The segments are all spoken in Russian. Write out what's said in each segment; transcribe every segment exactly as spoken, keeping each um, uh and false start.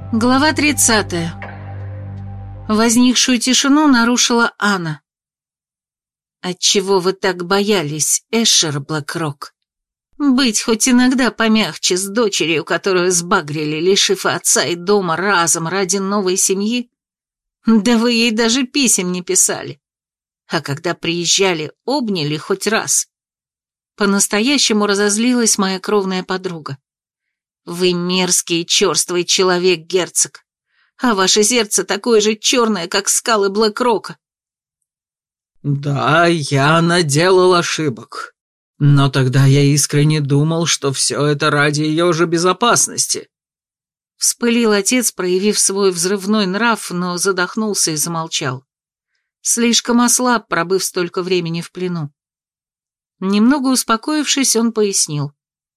Глава тридцатая. Возникшую тишину нарушила Анна. «Отчего вы так боялись, Эшер Блэкрок? Быть хоть иногда помягче с дочерью, которую сбагрили, лишив отца и дома разом ради новой семьи? Да вы ей даже писем не писали. А когда приезжали, обняли хоть раз». По-настоящему разозлилась моя кровная подруга. «Вы мерзкий и черствый человек, герцог, а ваше сердце такое же черное, как скалы Блэкрока». «Да, я наделал ошибок, но тогда я искренне думал, что все это ради ее же безопасности». Вспылил отец, проявив свой взрывной нрав, но задохнулся и замолчал. Слишком ослаб, пробыв столько времени в плену. Немного успокоившись, он пояснил.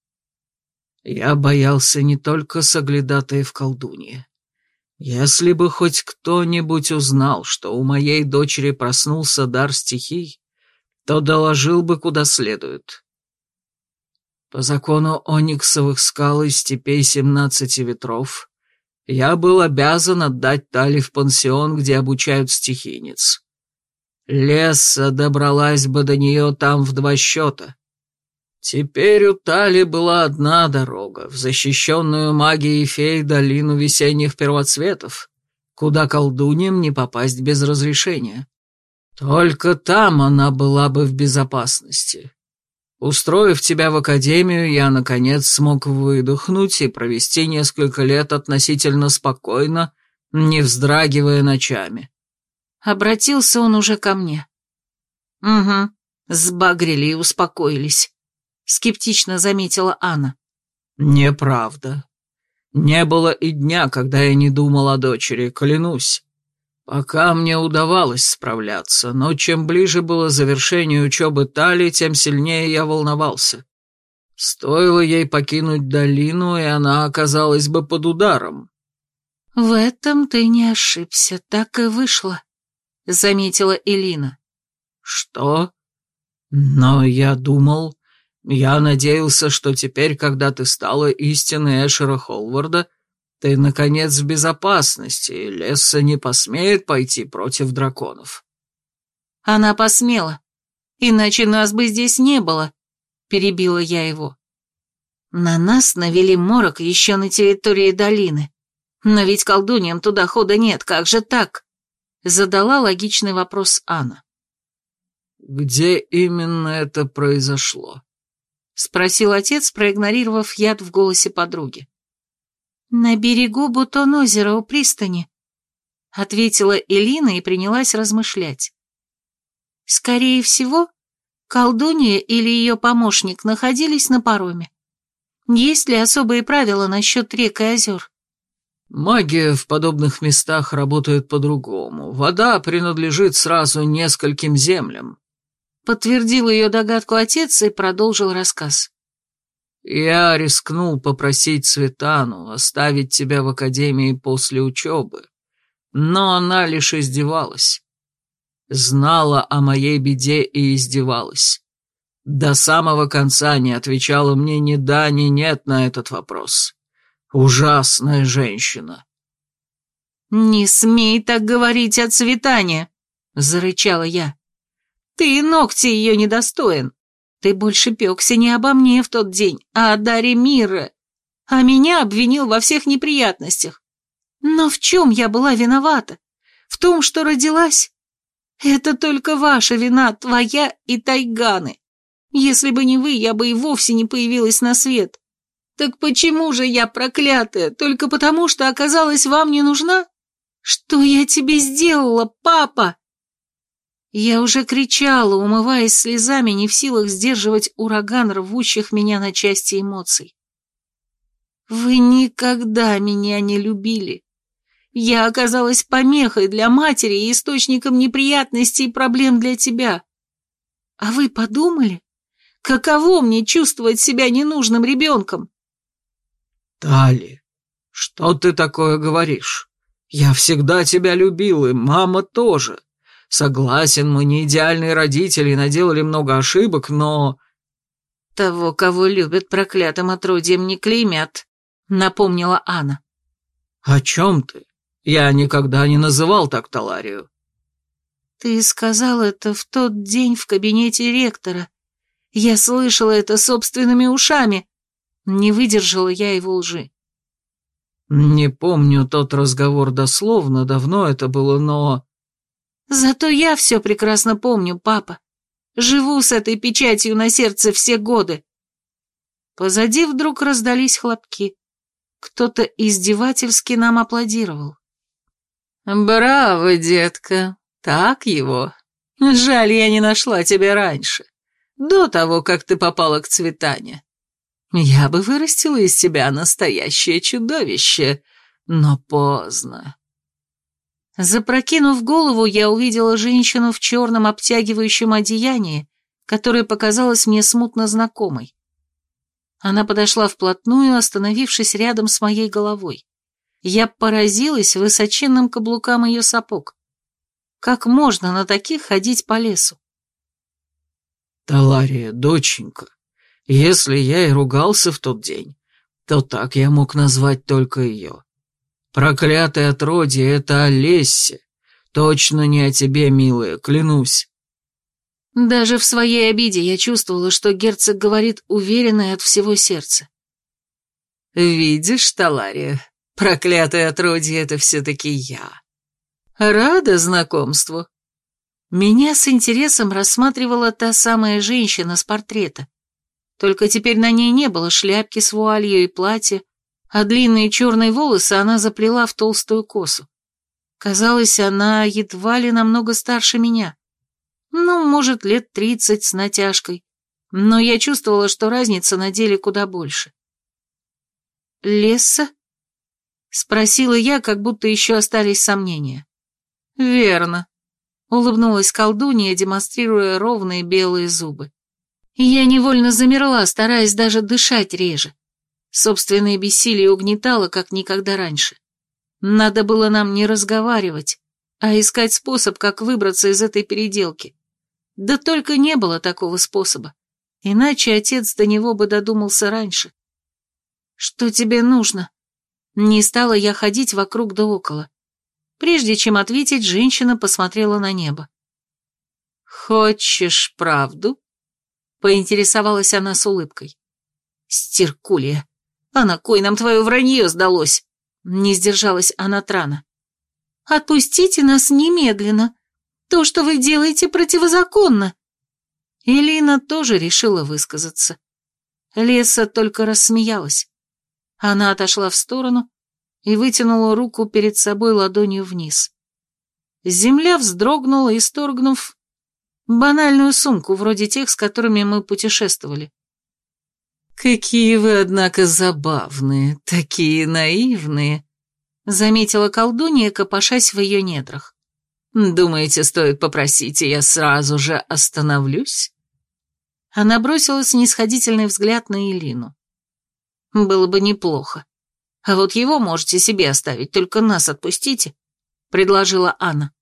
«Я боялся не только соглядатаев колдуньи. Если бы хоть кто-нибудь узнал, что у моей дочери проснулся дар стихий, то доложил бы куда следует. По закону ониксовых скал и степей семнадцати ветров я был обязан отдать Тали в пансион, где обучают стихийниц. Лесса добралась бы до нее там в два счета. Теперь у Тали была одна дорога, в защищенную магией фей долину весенних первоцветов, куда колдуньям не попасть без разрешения. Только там она была бы в безопасности. Устроив тебя в академию, я, наконец, смог выдохнуть и провести несколько лет относительно спокойно, не вздрагивая ночами». Обратился он уже ко мне. «Угу, сбагрили и успокоились», — скептично заметила Анна. «Неправда. Не было и дня, когда я не думал о дочери, клянусь. Пока мне удавалось справляться, но чем ближе было завершение учебы Тали, тем сильнее я волновался. Стоило ей покинуть долину, и она оказалась бы под ударом». «В этом ты не ошибся, так и вышло», — заметила Элина. «Что? Но я думал... Я надеялся, что теперь, когда ты стала истинной Эшера Холварда, ты, наконец, в безопасности, и Лесса не посмеет пойти против драконов». «Она посмела, иначе нас бы здесь не было», — перебила я его. «На нас навели морок еще на территории долины. Но ведь колдуньям туда хода нет, как же так?» — задала логичный вопрос Анна. «Где именно это произошло?» — спросил отец, проигнорировав яд в голосе подруги. «На берегу Бутон-озера у пристани», — ответила Элина и принялась размышлять. «Скорее всего, колдунья или ее помощник находились на пароме. Есть ли особые правила насчет рек и озер?» «Магия в подобных местах работает по-другому. Вода принадлежит сразу нескольким землям», — подтвердил ее догадку отец и продолжил рассказ. «Я рискнул попросить Светану оставить тебя в академии после учебы, но она лишь издевалась. Знала о моей беде и издевалась. До самого конца не отвечала мне ни да, ни нет на этот вопрос. Ужасная женщина». «Не смей так говорить о Светане», — зарычала я. «Ты и ногти ее недостоин. Ты больше пекся не обо мне в тот день, а о даре мира, а меня обвинил во всех неприятностях. Но в чем я была виновата? В том, что родилась? Это только ваша вина, твоя и Тайганы. Если бы не вы, я бы и вовсе не появилась на свет. Так почему же я проклятая? Только потому, что оказалась вам не нужна? Что я тебе сделала, папа?» Я уже кричала, умываясь слезами, не в силах сдерживать ураган рвущих меня на части эмоций. «Вы никогда меня не любили. Я оказалась помехой для матери и источником неприятностей и проблем для тебя. А вы подумали, каково мне чувствовать себя ненужным ребенком?» «Тали, что ты такое говоришь? Я всегда тебя любил, и мама тоже. Согласен, мы не идеальные родители и наделали много ошибок, но...» «Того, кого любят, проклятым отродьем не клеймят», — напомнила Анна. «О чем ты? Я никогда не называл так Таларию». «Ты сказал это в тот день в кабинете ректора. Я слышала это собственными ушами». Не выдержала я его лжи. «Не помню тот разговор дословно, давно это было, но...» «Зато я все прекрасно помню, папа. Живу с этой печатью на сердце все годы». Позади вдруг раздались хлопки. Кто-то издевательски нам аплодировал. «Браво, детка, так его. Жаль, я не нашла тебя раньше, до того, как ты попала к Цветане. Я бы вырастила из тебя настоящее чудовище, но поздно». Запрокинув голову, я увидела женщину в черном обтягивающем одеянии, которое показалось мне смутно знакомой. Она подошла вплотную, остановившись рядом с моей головой. Я поразилась высоченным каблукам ее сапог. Как можно на таких ходить по лесу? «Талария, доченька, если я и ругался в тот день, то так я мог назвать только ее. Проклятое отродье — это Олеся. Точно не о тебе, милая, клянусь». Даже в своей обиде я чувствовала, что герцог говорит уверенно и от всего сердца. «Видишь, Талария, проклятое отродье — это все-таки я. Рада знакомству». Меня с интересом рассматривала та самая женщина с портрета. Только теперь на ней не было шляпки с вуалью и платья, а длинные черные волосы она заплела в толстую косу. Казалось, она едва ли намного старше меня. Ну, может, лет тридцать с натяжкой, но я чувствовала, что разница на деле куда больше. «Лесса?» — спросила я, как будто еще остались сомнения. «Верно», — улыбнулась колдунья, демонстрируя ровные белые зубы. Я невольно замерла, стараясь даже дышать реже. Собственное бессилие угнетало, как никогда раньше. Надо было нам не разговаривать, а искать способ, как выбраться из этой переделки. Да только не было такого способа, иначе отец до него бы додумался раньше. «Что тебе нужно?» Не стала я ходить вокруг да около. Прежде чем ответить, женщина посмотрела на небо. «Хочешь правду?» — поинтересовалась она с улыбкой. «Стеркулия, а на кой нам твое вранье сдалось?» — не сдержалась Анатрана. «Отпустите нас немедленно. То, что вы делаете, противозаконно». Элина тоже решила высказаться. Леса только рассмеялась. Она отошла в сторону и вытянула руку перед собой ладонью вниз. Земля вздрогнула, исторгнув банальную сумку, вроде тех, с которыми мы путешествовали. «Какие вы, однако, забавные, такие наивные», — заметила колдунья, копошась в ее недрах. «Думаете, стоит попросить, и я сразу же остановлюсь?» Она бросила снисходительный взгляд на Элину. «Было бы неплохо. А вот его можете себе оставить, только нас отпустите», — предложила Анна.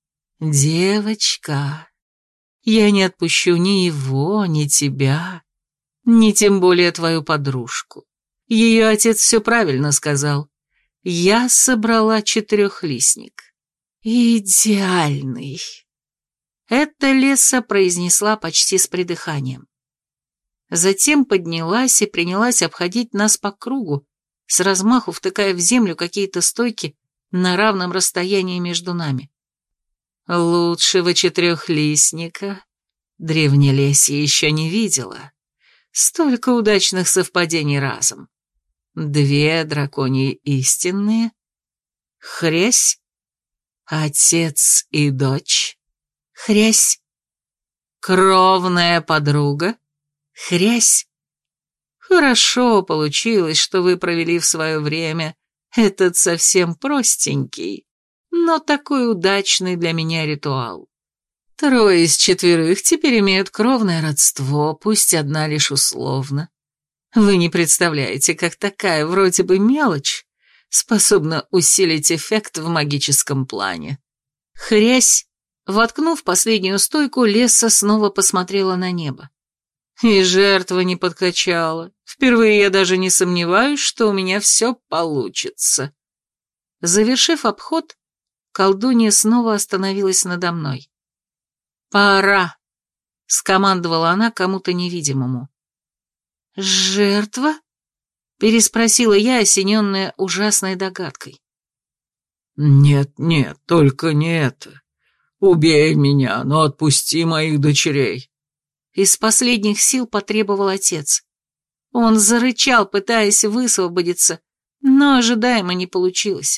«Девочка, я не отпущу ни его, ни тебя, ни тем более твою подружку. Ее отец все правильно сказал. Я собрала четырехлистник. Идеальный». Это Леса произнесла почти с придыханием. Затем поднялась и принялась обходить нас по кругу, с размаху втыкая в землю какие-то стойки на равном расстоянии между нами. Лучшего четырехлистника древнелесье еще не видела. Столько удачных совпадений разом. Две драконьи истинные. Хрясь. Отец и дочь. Хрясь. Кровная подруга. Хрясь. Хорошо получилось, что вы провели в свое время этот совсем простенький, но такой удачный для меня ритуал. Трое из четверых теперь имеют кровное родство, пусть одна лишь условно. Вы не представляете, как такая вроде бы мелочь способна усилить эффект в магическом плане. Хрясь, воткнув последнюю стойку, Лесса снова посмотрела на небо. И жертва не подкачала. Впервые я даже не сомневаюсь, что у меня все получится. Завершив обход, колдунья снова остановилась надо мной. «Пора», — скомандовала она кому-то невидимому. «Жертва?» — переспросила я, осененная ужасной догадкой. «Нет, нет, только не это. Убей меня, но отпусти моих дочерей». Из последних сил потребовал отец. Он зарычал, пытаясь высвободиться, но ожидаемо не получилось.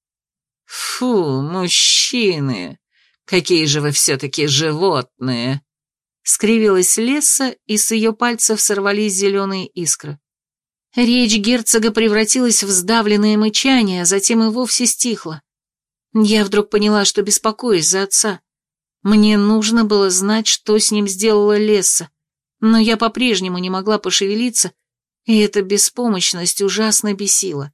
«Фу, мужчины, какие же вы все-таки животные!» Скривилась Лесса, и с ее пальцев сорвались зеленые искры. Речь герцога превратилась в сдавленное мычание, а затем и вовсе стихла. Я вдруг поняла, что беспокоюсь за отца. Мне нужно было знать, что с ним сделала Лесса, но я по-прежнему не могла пошевелиться, и эта беспомощность ужасно бесила.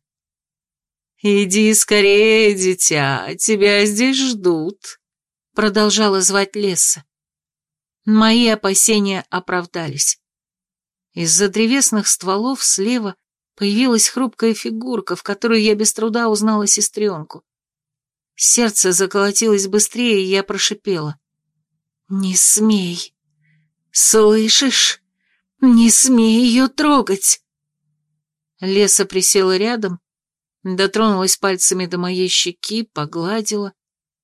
«Иди скорее, дитя, тебя здесь ждут», — продолжала звать Лесса. Мои опасения оправдались. Из-за древесных стволов слева появилась хрупкая фигурка, в которой я без труда узнала сестренку. Сердце заколотилось быстрее, и я прошипела. «Не смей! Слышишь? Не смей ее трогать!» Леса присела рядом, дотронулась пальцами до моей щеки, погладила.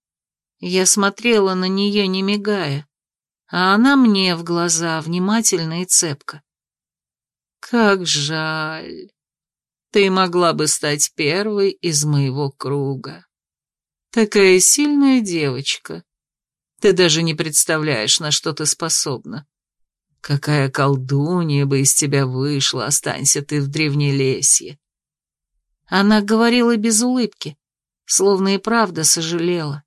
Я смотрела на нее, не мигая, а она мне в глаза, внимательно и цепко. «Как жаль! Ты могла бы стать первой из моего круга. Такая сильная девочка. Ты даже не представляешь, на что ты способна. Какая колдунья бы из тебя вышла, останься ты в Древнелесье». Она говорила без улыбки, словно и правда сожалела.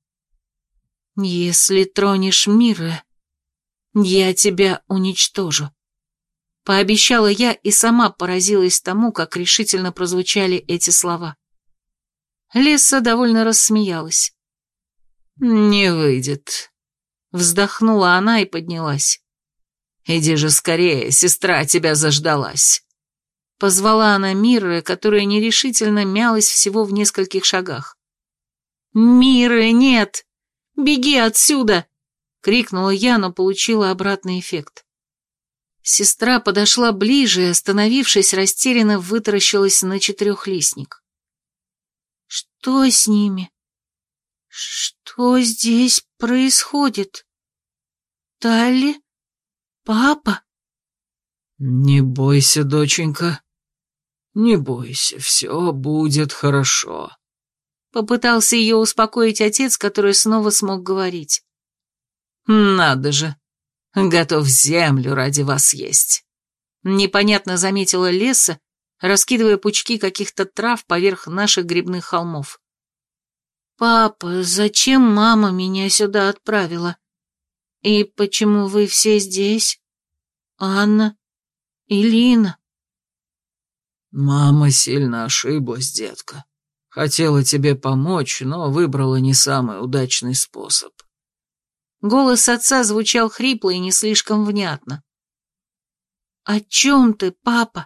«Если тронешь Мира, я тебя уничтожу», — пообещала я и сама поразилась тому, как решительно прозвучали эти слова. Лесса довольно рассмеялась. «Не выйдет», — вздохнула она и поднялась. «Иди же скорее, сестра тебя заждалась». Позвала она Мирры, которая нерешительно мялась всего в нескольких шагах. «Мирры, нет! Беги отсюда!» — крикнула я, но получила обратный эффект. Сестра подошла ближе и, остановившись, растерянно вытаращилась на четырехлистник. «Что с ними? Что здесь происходит? Талли? Папа?» «Не бойся, доченька, не бойся, все будет хорошо», — попытался ее успокоить отец, который снова смог говорить. «Надо же, готов землю ради вас есть», — непонятно заметила Лесса, раскидывая пучки каких-то трав поверх наших грибных холмов. «Папа, зачем мама меня сюда отправила? И почему вы все здесь? Анна и Лина?» «Мама сильно ошиблась, детка. Хотела тебе помочь, но выбрала не самый удачный способ». Голос отца звучал хрипло и не слишком внятно. «О чем ты, папа?»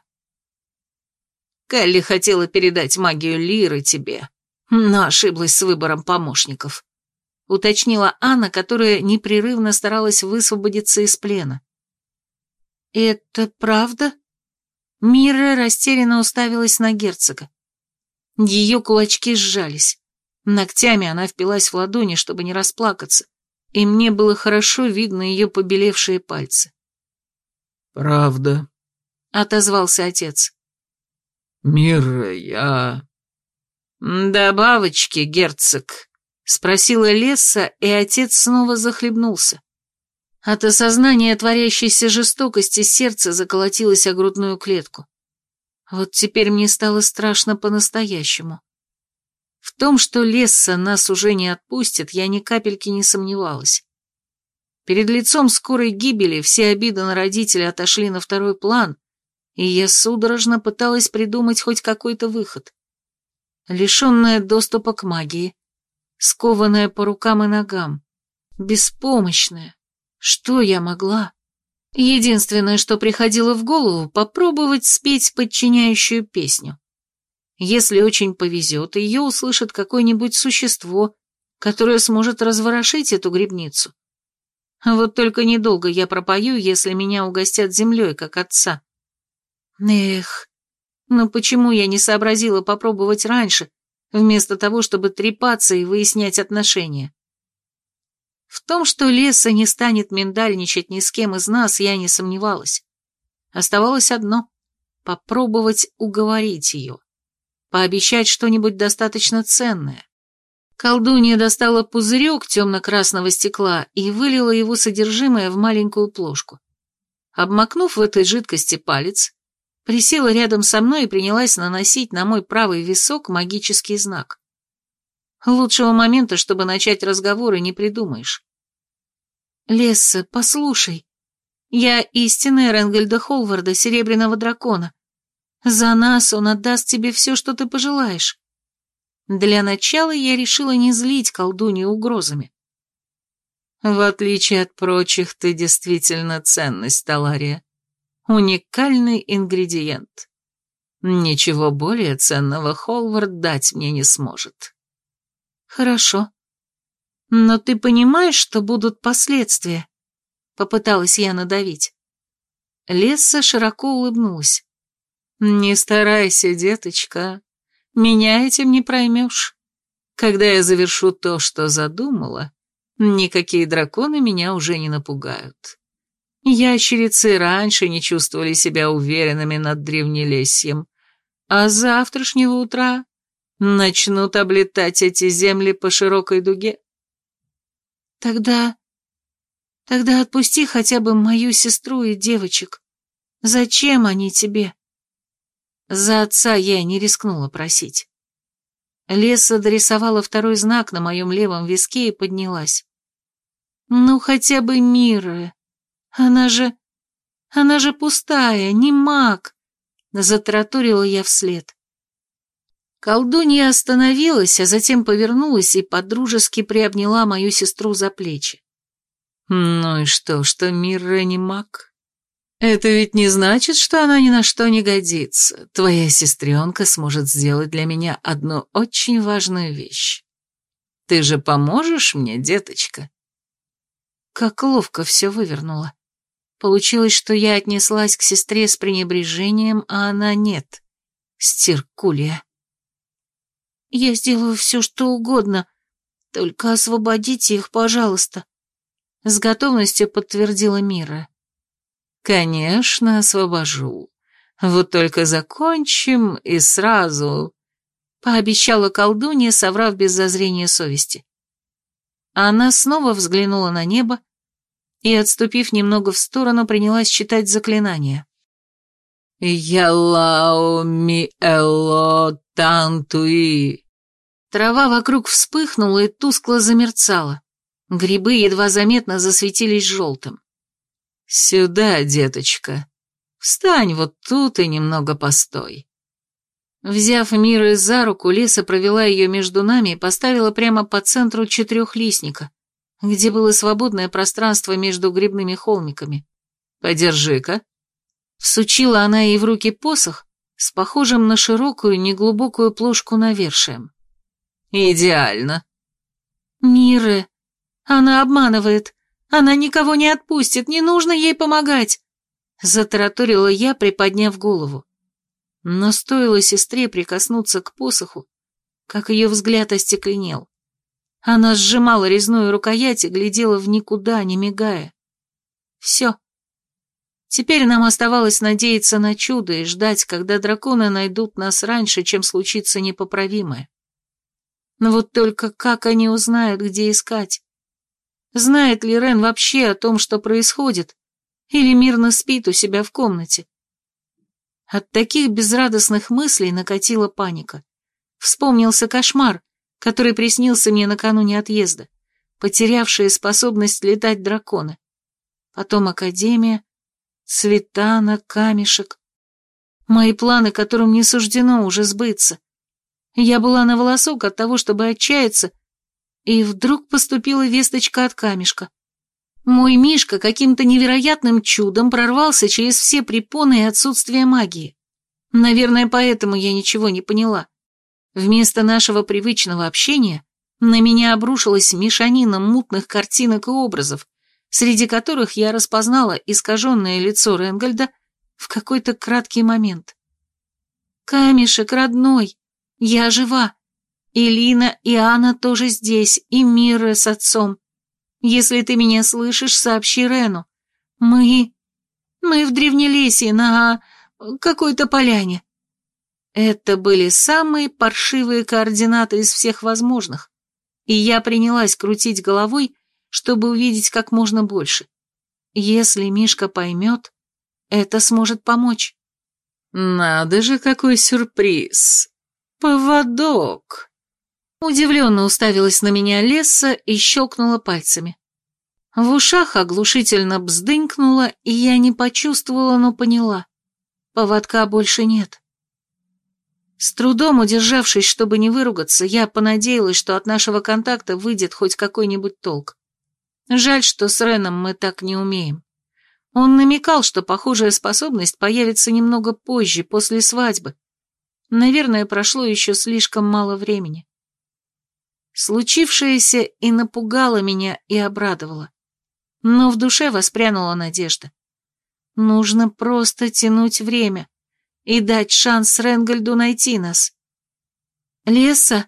«Келли хотела передать магию Лиры тебе, но ошиблась с выбором помощников», — уточнила Анна, которая непрерывно старалась высвободиться из плена. «Это правда?» Мира растерянно уставилась на герцога. Ее кулачки сжались. Ногтями она впилась в ладони, чтобы не расплакаться, и мне было хорошо видно ее побелевшие пальцы. «Правда», — отозвался отец. «Мира, я...» «Добавочки, герцог?» — спросила Лесса, и отец снова захлебнулся. От осознания творящейся жестокости сердце заколотилось о грудную клетку. Вот теперь мне стало страшно по-настоящему. В том, что Лесса нас уже не отпустит, я ни капельки не сомневалась. Перед лицом скорой гибели все обиды на родителя отошли на второй план, и я судорожно пыталась придумать хоть какой-то выход. Лишенная доступа к магии, скованная по рукам и ногам, беспомощная. Что я могла? Единственное, что приходило в голову, попробовать спеть подчиняющую песню. Если очень повезет, ее услышит какое-нибудь существо, которое сможет разворошить эту грибницу. Вот только недолго я пропою, если меня угостят землей, как отца. Эх, но почему я не сообразила попробовать раньше, вместо того, чтобы трепаться и выяснять отношения? В том, что Лесса не станет миндальничать ни с кем из нас, я не сомневалась. Оставалось одно — попробовать уговорить ее, пообещать что-нибудь достаточно ценное. Колдунья достала пузырек темно-красного стекла и вылила его содержимое в маленькую плошку. Обмакнув в этой жидкости палец, присела рядом со мной и принялась наносить на мой правый висок магический знак. Лучшего момента, чтобы начать разговор, и не придумаешь. «Лесса, послушай, я истинная Ренгельда Холварда, Серебряного Дракона. За нас он отдаст тебе все, что ты пожелаешь». Для начала я решила не злить колдунью угрозами. «В отличие от прочих, ты действительно ценность, Талария. Уникальный ингредиент. Ничего более ценного Холвард дать мне не сможет». «Хорошо. Но ты понимаешь, что будут последствия?» Попыталась я надавить. Лесса широко улыбнулась. «Не старайся, деточка. Меня этим не проймешь. Когда я завершу то, что задумала, никакие драконы меня уже не напугают. Ящерицы раньше не чувствовали себя уверенными над древнелесьем, а с завтрашнего утра начнут облетать эти земли по широкой дуге». «Тогда... тогда отпусти хотя бы мою сестру и девочек. Зачем они тебе?» За отца я не рискнула просить. Лесса дорисовала второй знак на моем левом виске и поднялась. «Ну, хотя бы Мира. Она же... она же пустая, не маг!» Затараторила я вслед. Колдунья остановилась, а затем повернулась и подружески приобняла мою сестру за плечи. «Ну и что, что Мира не маг? Это ведь не значит, что она ни на что не годится. Твоя сестренка сможет сделать для меня одну очень важную вещь. Ты же поможешь мне, деточка?» Как ловко все вывернула. Получилось, что я отнеслась к сестре с пренебрежением, а она нет. Стеркулья. «Я сделаю все, что угодно, только освободите их, пожалуйста», — с готовностью подтвердила Мира. «Конечно, освобожу. Вот только закончим и сразу», — пообещала колдунья, соврав без зазрения совести. Она снова взглянула на небо и, отступив немного в сторону, принялась читать заклинание. «Ялао ми эло тантуи». Трава вокруг вспыхнула и тускло замерцала. Грибы едва заметно засветились желтым. «Сюда, деточка. Встань вот тут и немного постой». Взяв Миру за руку, Леса провела ее между нами и поставила прямо по центру четырехлистника, где было свободное пространство между грибными холмиками. «Подержи-ка». Всучила она ей в руки посох с похожим на широкую неглубокую плошку навершием. «Идеально». «Миры, она обманывает. Она никого не отпустит, не нужно ей помогать», — затараторила я, приподняв голову. Но стоило сестре прикоснуться к посоху, как ее взгляд остекленел. Она сжимала резную рукоять и глядела в никуда, не мигая. Все. Теперь нам оставалось надеяться на чудо и ждать, когда драконы найдут нас раньше, чем случится непоправимое. Но вот только как они узнают, где искать? Знает ли Рен вообще о том, что происходит, или мирно спит у себя в комнате? От таких безрадостных мыслей накатила паника. Вспомнился кошмар, который приснился мне накануне отъезда, потерявшие способность летать драконы. Потом академия, Цветана, камешек. Мои планы, которым не суждено уже сбыться. Я была на волосок от того, чтобы отчаяться, и вдруг поступила весточка от камешка. Мой Мишка каким-то невероятным чудом прорвался через все препоны и отсутствие магии. Наверное, поэтому я ничего не поняла. Вместо нашего привычного общения на меня обрушилась мешанина мутных картинок и образов, среди которых я распознала искаженное лицо Ренгольда в какой-то краткий момент. «Камешек, родной, я жива. И Лина, и Анна тоже здесь, и Мирра с отцом. Если ты меня слышишь, сообщи Рену. Мы... мы в Древнелесье на какой-то поляне». Это были самые паршивые координаты из всех возможных, и я принялась крутить головой, чтобы увидеть как можно больше. Если Мишка поймет, это сможет помочь. «Надо же, какой сюрприз! Поводок!» Удивленно уставилась на меня Лесса и щелкнула пальцами. В ушах оглушительно бздынькнуло, и я не почувствовала, но поняла. Поводка больше нет. С трудом удержавшись, чтобы не выругаться, я понадеялась, что от нашего контакта выйдет хоть какой-нибудь толк. Жаль, что с Реном мы так не умеем. Он намекал, что похожая способность появится немного позже, после свадьбы. Наверное, прошло еще слишком мало времени. Случившееся и напугало меня, и обрадовало. Но в душе воспрянула надежда. Нужно просто тянуть время и дать шанс Ренгольду найти нас. «Леса,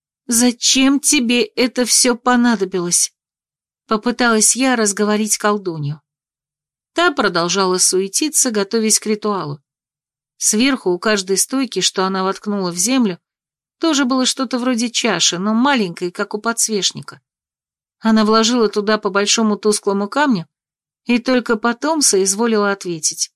зачем тебе это все понадобилось?» Попыталась я разговорить колдунью. Та продолжала суетиться, готовясь к ритуалу. Сверху у каждой стойки, что она воткнула в землю, тоже было что-то вроде чаши, но маленькой, как у подсвечника. Она вложила туда по большому тусклому камню и только потом соизволила ответить.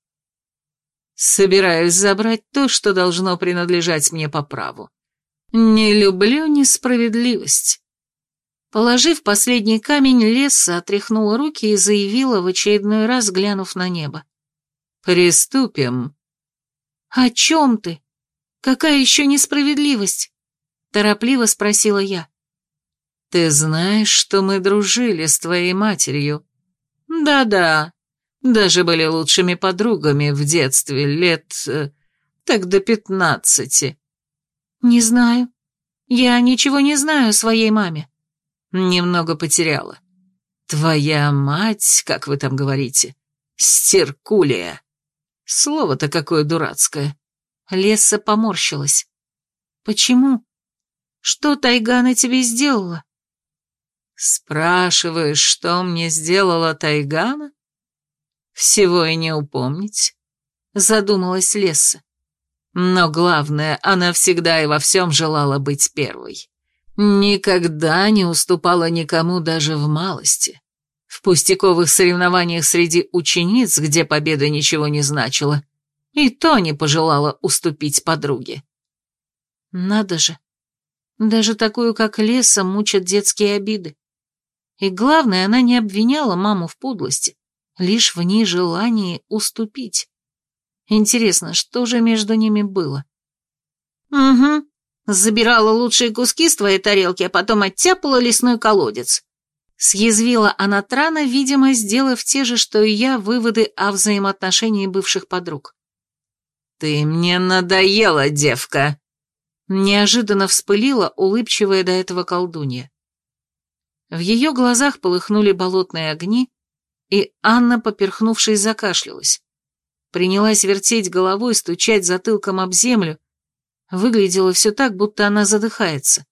«Собираюсь забрать то, что должно принадлежать мне по праву. Не люблю несправедливость». Положив последний камень, Лесса отряхнула руки и заявила, в очередной раз глянув на небо. «Приступим». «О чем ты? Какая еще несправедливость?» Торопливо спросила я. «Ты знаешь, что мы дружили с твоей матерью?» «Да-да, даже были лучшими подругами в детстве, лет... Э, так до пятнадцати». «Не знаю. Я ничего не знаю о своей маме». «Немного потеряла. Твоя мать, как вы там говорите, Стеркулия. Слово-то какое дурацкое». Лесса поморщилась. «Почему? Что Тайгана тебе сделала?» «Спрашиваешь, что мне сделала Тайгана? Всего и не упомнить», — задумалась Лесса. «Но главное, она всегда и во всем желала быть первой. Никогда не уступала никому даже в малости. В пустяковых соревнованиях среди учениц, где победа ничего не значила, и то не пожелала уступить подруге». «Надо же. Даже такую, как Лесса, мучат детские обиды. И главное, она не обвиняла маму в подлости, лишь в нежелании уступить. Интересно, что же между ними было?» «Угу. Забирала лучшие куски с твоей тарелки, а потом оттяпала лесной колодец». Съязвила Анатрана, видимо, сделав те же, что и я, выводы о взаимоотношении бывших подруг. «Ты мне надоела, девка!» Неожиданно вспылила улыбчивая до этого колдунья. В ее глазах полыхнули болотные огни, и Анна, поперхнувшись, закашлялась. Принялась вертеть головой, стучать затылком об землю. Выглядело все так, будто она задыхается.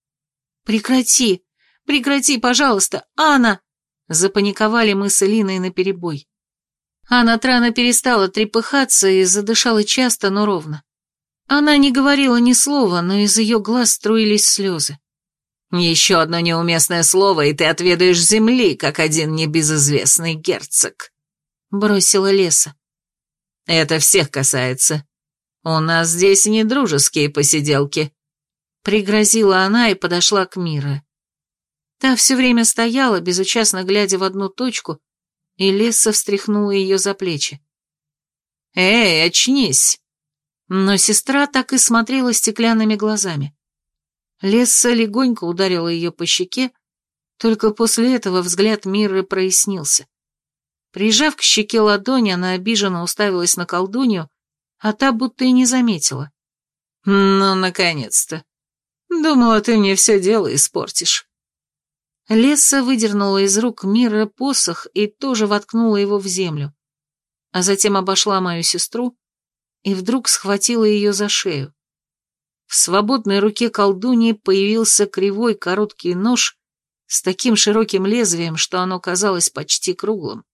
«Прекрати! Прекрати, пожалуйста! Анна!» Запаниковали мы с Элиной наперебой. Анна Трана перестала трепыхаться и задышала часто, но ровно. Она не говорила ни слова, но из ее глаз струились слезы. «Еще одно неуместное слово, и ты отведаешь земли, как один небезызвестный герцог», — бросила Леса. «Это всех касается. У нас здесь не дружеские посиделки», — пригрозила она и подошла к Мире. Та все время стояла, безучастно глядя в одну точку, и Леса встряхнула ее за плечи. «Эй, очнись!» Но сестра так и смотрела стеклянными глазами. Лесса легонько ударила ее по щеке, только после этого взгляд Мирры прояснился. Прижав к щеке ладонь, она обиженно уставилась на колдунью, а та будто и не заметила. «Ну, наконец-то. Думала, ты мне все дело испортишь». Лесса выдернула из рук Мира посох и тоже воткнула его в землю, а затем обошла мою сестру и вдруг схватила ее за шею. В свободной руке колдуньи появился кривой короткий нож с таким широким лезвием, что оно казалось почти круглым.